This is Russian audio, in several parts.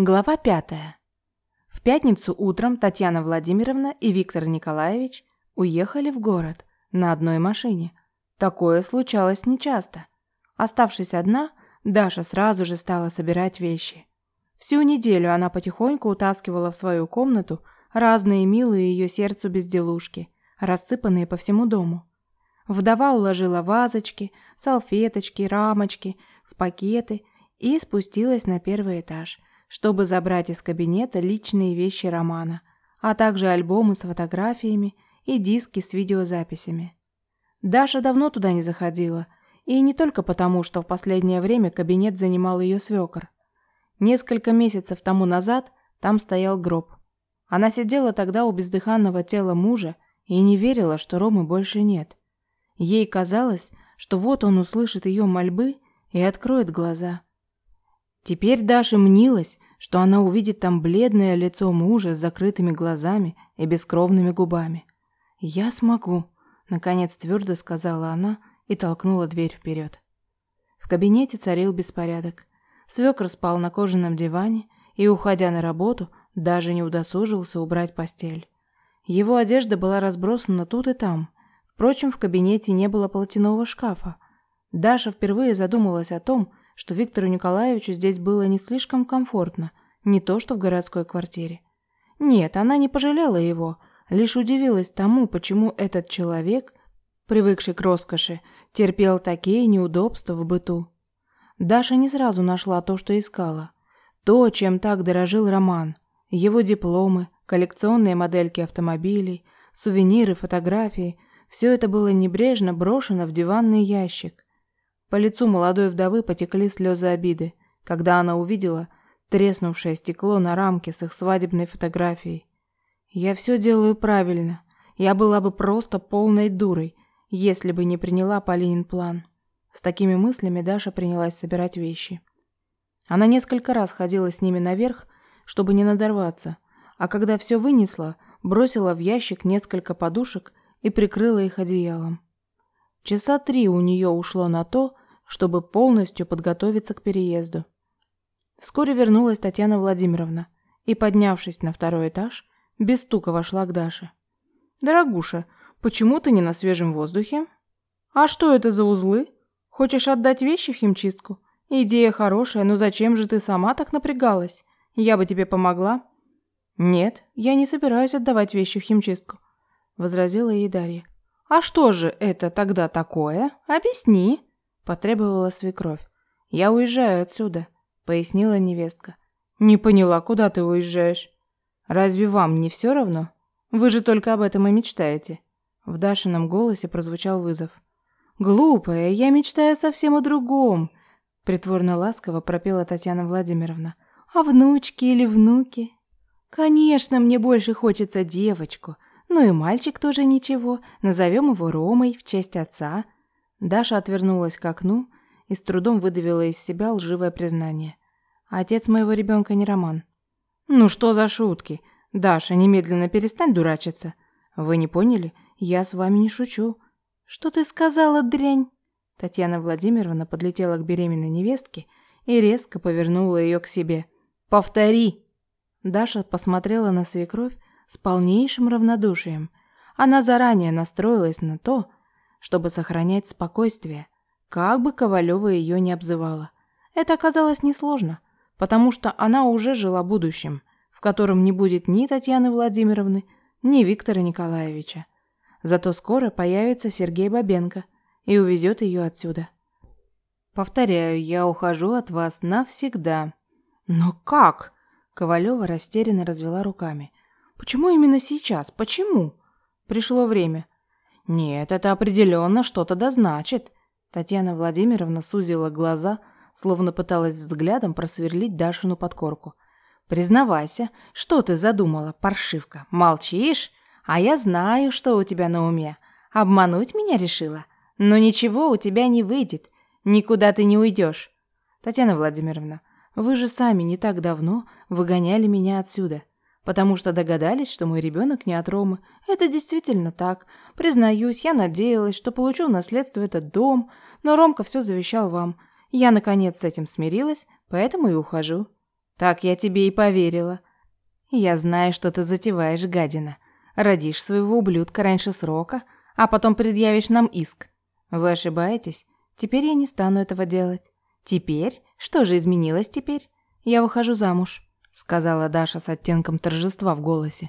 Глава 5. В пятницу утром Татьяна Владимировна и Виктор Николаевич уехали в город на одной машине. Такое случалось нечасто. Оставшись одна, Даша сразу же стала собирать вещи. Всю неделю она потихоньку утаскивала в свою комнату разные милые ее сердцу безделушки, рассыпанные по всему дому. Вдова уложила вазочки, салфеточки, рамочки в пакеты и спустилась на первый этаж, чтобы забрать из кабинета личные вещи Романа, а также альбомы с фотографиями и диски с видеозаписями. Даша давно туда не заходила, и не только потому, что в последнее время кабинет занимал ее свекор. Несколько месяцев тому назад там стоял гроб. Она сидела тогда у бездыханного тела мужа и не верила, что Ромы больше нет. Ей казалось, что вот он услышит ее мольбы и откроет глаза. Теперь Даше мнилось, что она увидит там бледное лицо мужа с закрытыми глазами и бескровными губами. «Я смогу», — наконец твердо сказала она и толкнула дверь вперед. В кабинете царил беспорядок. Свекр спал на кожаном диване и, уходя на работу, даже не удосужился убрать постель. Его одежда была разбросана тут и там. Впрочем, в кабинете не было полотняного шкафа. Даша впервые задумалась о том, что Виктору Николаевичу здесь было не слишком комфортно, не то что в городской квартире. Нет, она не пожалела его, лишь удивилась тому, почему этот человек, привыкший к роскоши, терпел такие неудобства в быту. Даша не сразу нашла то, что искала. То, чем так дорожил Роман. Его дипломы, коллекционные модельки автомобилей, сувениры, фотографии – все это было небрежно брошено в диванный ящик. По лицу молодой вдовы потекли слезы обиды, когда она увидела треснувшее стекло на рамке с их свадебной фотографией. «Я все делаю правильно. Я была бы просто полной дурой, если бы не приняла Полинин план». С такими мыслями Даша принялась собирать вещи. Она несколько раз ходила с ними наверх, чтобы не надорваться, а когда все вынесла, бросила в ящик несколько подушек и прикрыла их одеялом. Часа 3 у нее ушло на то, чтобы полностью подготовиться к переезду. Вскоре вернулась Татьяна Владимировна и, поднявшись на второй этаж, без стука вошла к Даше. «Дорогуша, почему ты не на свежем воздухе? А что это за узлы? Хочешь отдать вещи в химчистку? Идея хорошая, но зачем же ты сама так напрягалась? Я бы тебе помогла». «Нет, я не собираюсь отдавать вещи в химчистку», — возразила ей Дарья. «А что же это тогда такое? Объясни», — потребовала свекровь. «Я уезжаю отсюда», — пояснила невестка. «Не поняла, куда ты уезжаешь? Разве вам не все равно? Вы же только об этом и мечтаете». В Дашином голосе прозвучал вызов. «Глупая, я мечтаю совсем о другом», — притворно ласково пропела Татьяна Владимировна. «О внучке или внуке? Конечно, мне больше хочется девочку. Ну и мальчик тоже ничего. Назовем его Ромой в честь отца». Даша отвернулась к окну и с трудом выдавила из себя лживое признание. «Отец моего ребенка не Роман». «Ну что за шутки? Даша, немедленно перестань дурачиться. Вы не поняли? Я с вами не шучу». «Что ты сказала, дрянь?» Татьяна Владимировна подлетела к беременной невестке и резко повернула ее к себе. «Повтори!» Даша посмотрела на свекровь с полнейшим равнодушием. Она заранее настроилась на то, чтобы сохранять спокойствие, как бы Ковалева ее не обзывала. Это оказалось несложно, потому что она уже жила будущим, в котором не будет ни Татьяны Владимировны, ни Виктора Николаевича. Зато скоро появится Сергей Бабенко и увезет ее отсюда. «Повторяю, я ухожу от вас навсегда». «Но как?» Ковалева растерянно развела руками. «Почему именно сейчас? Почему?» «Пришло время». «Нет, это определенно что-то да значит». Татьяна Владимировна сузила глаза, словно пыталась взглядом просверлить Дашину подкорку. «Признавайся, что ты задумала, паршивка? Молчишь? А я знаю, что у тебя на уме. Обмануть меня решила? Но ничего у тебя не выйдет. Никуда ты не уйдешь. Татьяна Владимировна, вы же сами не так давно выгоняли меня отсюда, потому что догадались, что мой ребенок не от Ромы. Это действительно так. Признаюсь, я надеялась, что получу в наследство этот дом, но Ромка все завещал вам. Я, наконец, с этим смирилась, поэтому и ухожу». Так я тебе и поверила. Я знаю, что ты затеваешь, гадина. Родишь своего ублюдка раньше срока, а потом предъявишь нам иск. Вы ошибаетесь. Теперь я не стану этого делать. Теперь? Что же изменилось теперь? Я выхожу замуж, сказала Даша с оттенком торжества в голосе.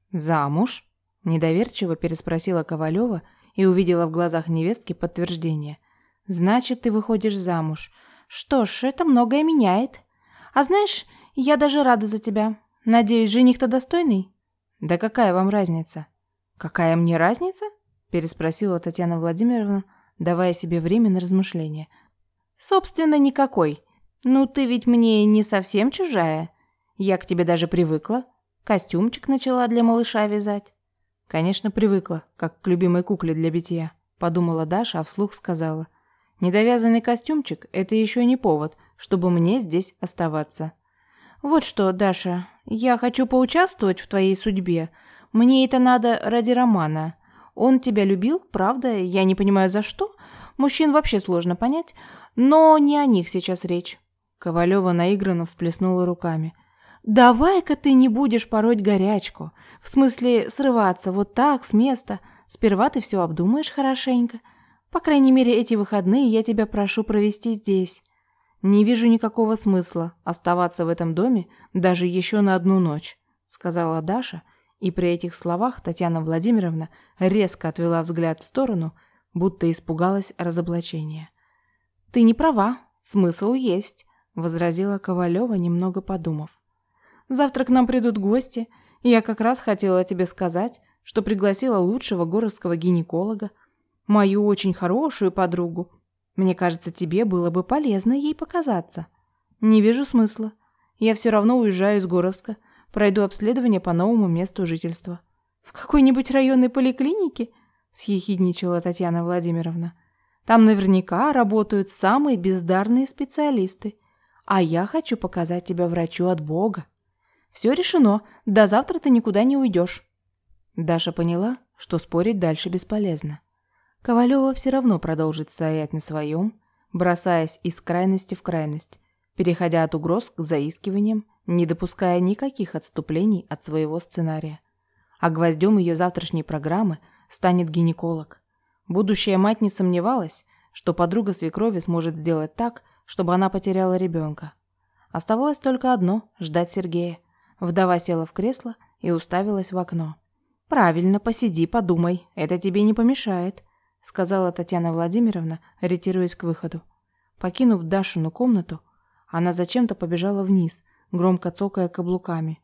Замуж? Недоверчиво переспросила Ковалева и увидела в глазах невестки подтверждение. Значит, ты выходишь замуж. Что ж, это многое меняет. А знаешь, я даже рада за тебя. Надеюсь, жених-то достойный? Да какая вам разница? Какая мне разница? Переспросила Татьяна Владимировна, давая себе время на размышление. Собственно, никакой. Ну, ты ведь мне не совсем чужая. Я к тебе даже привыкла. Костюмчик начала для малыша вязать. Конечно, привыкла, как к любимой кукле для битья, подумала Даша, а вслух сказала. Недовязанный костюмчик – это еще не повод, чтобы мне здесь оставаться. Вот что, Даша, я хочу поучаствовать в твоей судьбе. Мне это надо ради Романа. Он тебя любил, правда? Я не понимаю, за что. Мужчин вообще сложно понять, но не о них сейчас речь. Ковалева наигранно всплеснула руками. «Давай-ка ты не будешь пороть горячку. В смысле, срываться вот так, с места. Сперва ты все обдумаешь хорошенько. По крайней мере, эти выходные я тебя прошу провести здесь. Не вижу никакого смысла оставаться в этом доме даже еще на одну ночь», сказала Даша, и при этих словах Татьяна Владимировна резко отвела взгляд в сторону, будто испугалась разоблачения. «Ты не права, смысл есть», возразила Ковалева, немного подумав. «Завтра к нам придут гости, и я как раз хотела тебе сказать, что пригласила лучшего горовского гинеколога, мою очень хорошую подругу. Мне кажется, тебе было бы полезно ей показаться». «Не вижу смысла. Я все равно уезжаю из Горовска, пройду обследование по новому месту жительства». «В какой-нибудь районной поликлинике?» съехидничала Татьяна Владимировна. «Там наверняка работают самые бездарные специалисты. А я хочу показать тебя врачу от Бога. Все решено, до завтра ты никуда не уйдешь». Даша поняла, что спорить дальше бесполезно. Ковалева все равно продолжит стоять на своем, бросаясь из крайности в крайность, переходя от угроз к заискиваниям, не допуская никаких отступлений от своего сценария. А гвоздем ее завтрашней программы станет гинеколог. Будущая мать не сомневалась, что подруга свекрови сможет сделать так, чтобы она потеряла ребенка. Оставалось только одно – ждать Сергея. Вдова села в кресло и уставилась в окно. «Правильно, посиди, подумай, это тебе не помешает», сказала Татьяна Владимировна, ретируясь к выходу. Покинув Дашину комнату, она зачем-то побежала вниз, громко цокая каблуками.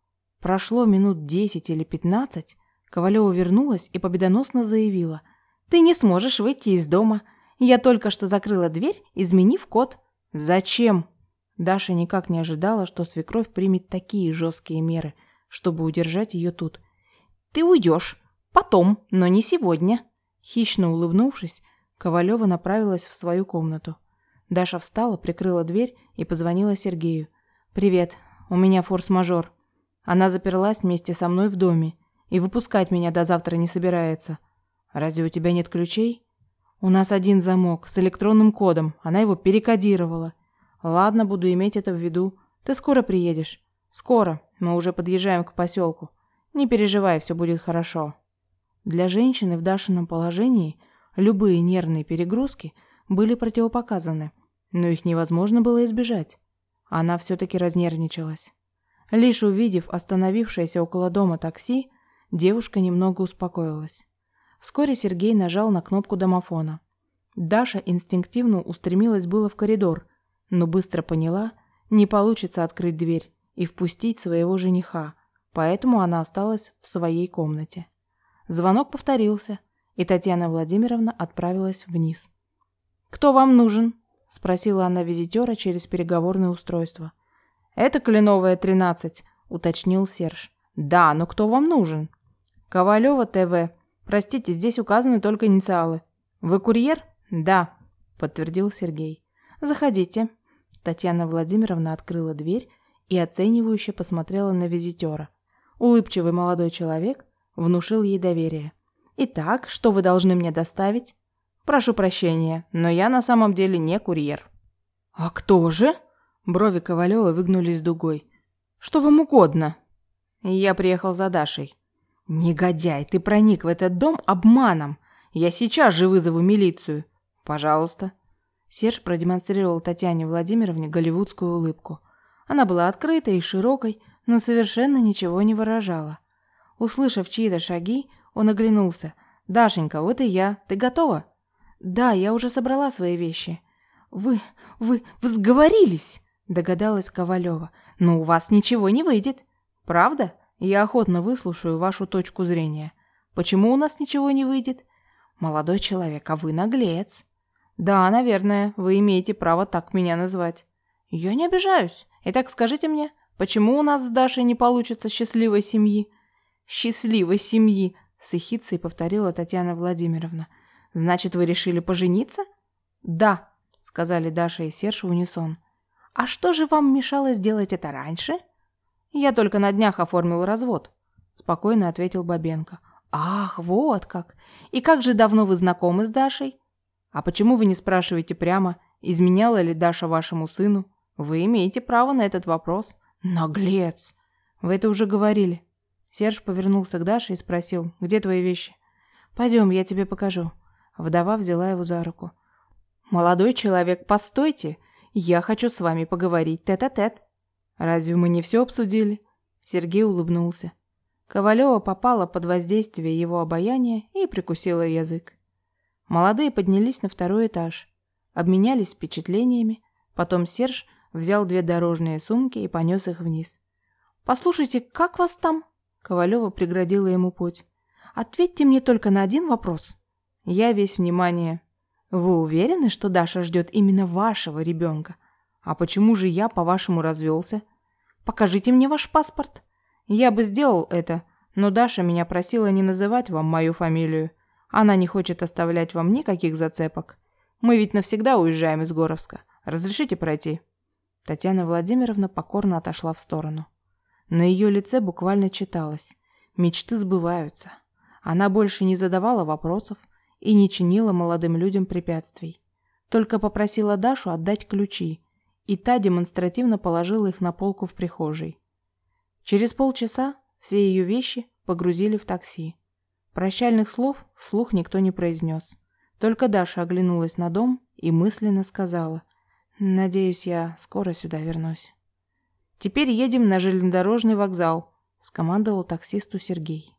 Прошло минут 10 или 15, Ковалева вернулась и победоносно заявила: «Ты не сможешь выйти из дома. Я только что закрыла дверь, изменив код». «Зачем?» Даша никак не ожидала, что свекровь примет такие жесткие меры, чтобы удержать ее тут. «Ты уйдешь. Потом, но не сегодня». Хищно улыбнувшись, Ковалева направилась в свою комнату. Даша встала, прикрыла дверь и позвонила Сергею. «Привет, у меня форс-мажор. Она заперлась вместе со мной в доме и выпускать меня до завтра не собирается. Разве у тебя нет ключей?» «У нас один замок с электронным кодом, она его перекодировала». «Ладно, буду иметь это в виду. Ты скоро приедешь?» «Скоро, мы уже подъезжаем к поселку. Не переживай, все будет хорошо». Для женщины в Дашином положении любые нервные перегрузки были противопоказаны, но их невозможно было избежать. Она все-таки разнервничалась. Лишь увидев остановившееся около дома такси, девушка немного успокоилась. Вскоре Сергей нажал на кнопку домофона. Даша инстинктивно устремилась было в коридор, но быстро поняла, не получится открыть дверь и впустить своего жениха, поэтому она осталась в своей комнате. Звонок повторился, и Татьяна Владимировна отправилась вниз. «Кто вам нужен?» – спросила она визитера через переговорное устройство. «Это Кленовая, 13», – уточнил Серж. «Да, но кто вам нужен?» «Ковалева ТВ. Простите, здесь указаны только инициалы». «Вы курьер?» «Да», – подтвердил Сергей. «Заходите». Татьяна Владимировна открыла дверь и оценивающе посмотрела на визитера. Улыбчивый молодой человек внушил ей доверие. «Итак, что вы должны мне доставить?» «Прошу прощения, но я на самом деле не курьер». «А кто же?» Брови Ковалева выгнулись дугой. «Что вам угодно?» «Я приехал за Дашей». «Негодяй, ты проник в этот дом обманом. Я сейчас же вызову милицию». «Пожалуйста». Серж продемонстрировал Татьяне Владимировне голливудскую улыбку. Она была открытой и широкой, но совершенно ничего не выражала. Услышав чьи-то шаги, он оглянулся. «Дашенька, вот и я. Ты готова?» «Да, я уже собрала свои вещи». Вы сговорились?» – догадалась Ковалева. «Но у вас ничего не выйдет». «Правда? Я охотно выслушаю вашу точку зрения. Почему у нас ничего не выйдет?» «Молодой человек, а вы наглец». «Да, наверное, вы имеете право так меня назвать». «Я не обижаюсь. Итак, скажите мне, почему у нас с Дашей не получится счастливой семьи?» «Счастливой семьи», – с ехидцей повторила Татьяна Владимировна. «Значит, вы решили пожениться?» «Да», – сказали Даша и Серж в унисон. «А что же вам мешало сделать это раньше?» «Я только на днях оформил развод», – спокойно ответил Бабенко. «Ах, вот как! И как же давно вы знакомы с Дашей?» «А почему вы не спрашиваете прямо, изменяла ли Даша вашему сыну? Вы имеете право на этот вопрос». «Наглец!» «Вы это уже говорили». Серж повернулся к Даше и спросил: «Где твои вещи?» «Пойдем, я тебе покажу». Вдова взяла его за руку. «Молодой человек, постойте! Я хочу с вами поговорить тет-а-тет». «Разве мы не все обсудили?» Сергей улыбнулся. Ковалева попала под воздействие его обаяния и прикусила язык. Молодые поднялись на второй этаж, обменялись впечатлениями, потом Серж взял 2 дорожные сумки и понес их вниз. «Послушайте, как вас там?» Ковалева преградила ему путь. «Ответьте мне только на один вопрос». «Я весь внимание». «Вы уверены, что Даша ждет именно вашего ребенка? А почему же я, по-вашему, развелся? Покажите мне ваш паспорт». «Я бы сделал это, но Даша меня просила не называть вам мою фамилию. Она не хочет оставлять вам никаких зацепок. Мы ведь навсегда уезжаем из Горовска. Разрешите пройти?» Татьяна Владимировна покорно отошла в сторону. На ее лице буквально читалось: мечты сбываются. Она больше не задавала вопросов и не чинила молодым людям препятствий. Только попросила Дашу отдать ключи, и та демонстративно положила их на полку в прихожей. Через полчаса все ее вещи погрузили в такси. Прощальных слов вслух никто не произнес. Только Даша оглянулась на дом и мысленно сказала: «Надеюсь, я скоро сюда вернусь». «Теперь едем на железнодорожный вокзал», — скомандовал таксисту Сергей.